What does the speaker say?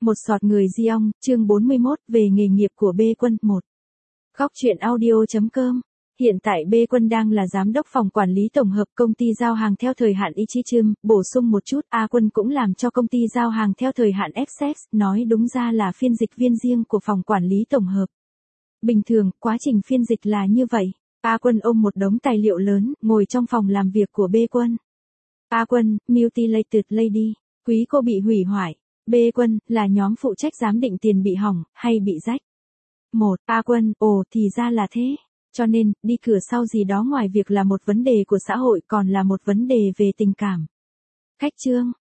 Một sọt người di ong, chương 41, về nghề nghiệp của B Quân 1. Góc truyện audio.com. Hiện tại B Quân đang là giám đốc phòng quản lý tổng hợp công ty giao hàng theo thời hạn Ichichim, bổ sung một chút, A Quân cũng làm cho công ty giao hàng theo thời hạn Access, nói đúng ra là phiên dịch viên riêng của phòng quản lý tổng hợp. Bình thường, quá trình phiên dịch là như vậy. A Quân ôm một đống tài liệu lớn, ngồi trong phòng làm việc của B Quân. A Quân, Mutilated Lady, quý cô bị hủy hoại. B Quân, là nhóm phụ trách giám định tiền bị hỏng, hay bị rách. A Quân, ồ thì ra là thế. Cho nên, đi cửa sau gì đó ngoài việc là một vấn đề của xã hội còn là một vấn đề về tình cảm. Khách trương,